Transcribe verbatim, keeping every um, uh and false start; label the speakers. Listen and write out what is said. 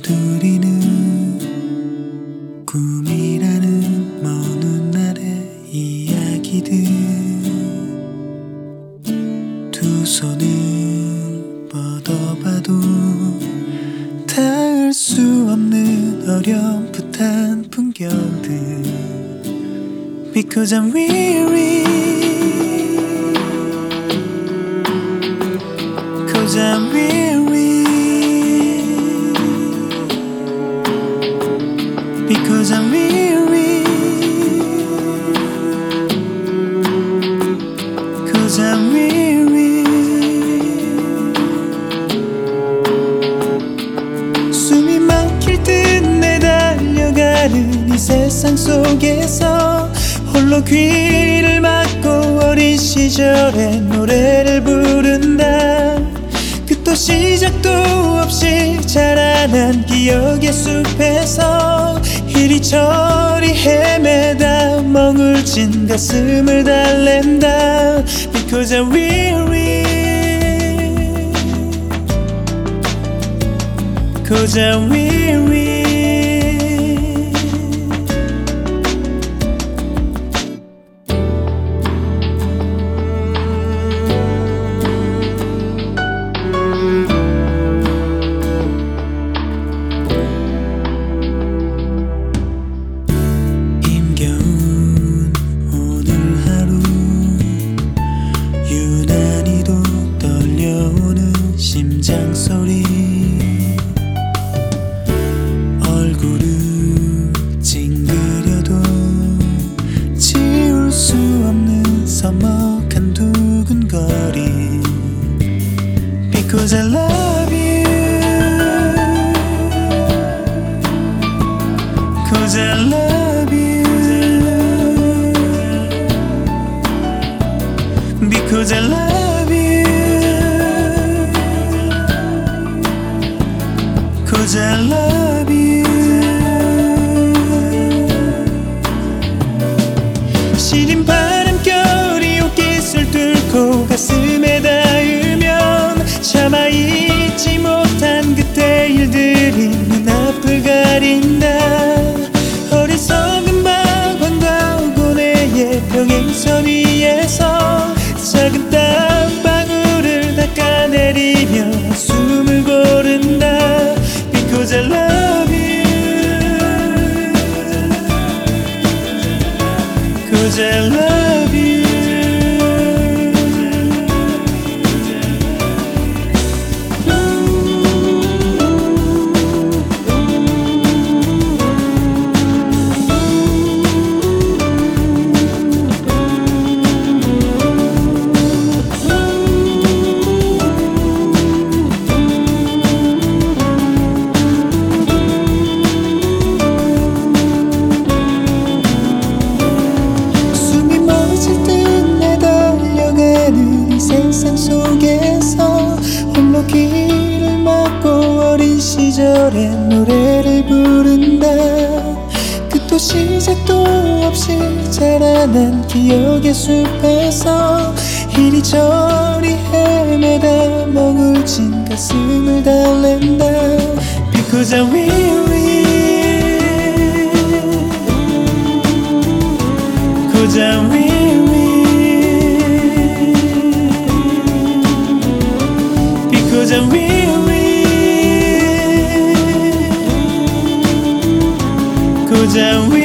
Speaker 1: 두드리는 꿈이라는 먼 훗날의 이야기들, 두 손을 뻗어봐도 닿을 수 없는 어렴풋한 풍경들. Because I'm weary, Cause I'm weary, Because I'm weary, Cause I'm weary. 숨이 막힐 듯 내달려가는 이 세상 속에서 홀로 귀를 막고 어린 시절의 노래를 부른다. 끝도 시작도 없이 자라난 기억의 숲에서 이리저리 헤매다 멍울진 가슴을 달랜다. Because I'm weary, Cause I'm weary. 심장 소리, 얼굴을 찡그려도 지울 수 없는 서먹한 두근거림. Because I love you, Cause I love you, Because I love you, Cause I love you. 시린 바람결이 옷깃을 뚫고 가슴에 닿으면 참아 잊지 못한 그때 일들이 눈앞을 가린다. 어리석은 방황과 고뇌의 평행선 위에서 작은 땀방울을 닦아내리며 숨을 고른다. Because I love you, Cause I love you. 세상 속에서 홀로 길을 막고 어린 시절의 노래를 부른다. 끝도 시작도 없이 자라난 기억의 숲에서 이리저리 헤매다 멍울진 가슴을 달랜다. Because I'm weary, Cause I'm weary, Cause I'm weary, Cause I'm weary.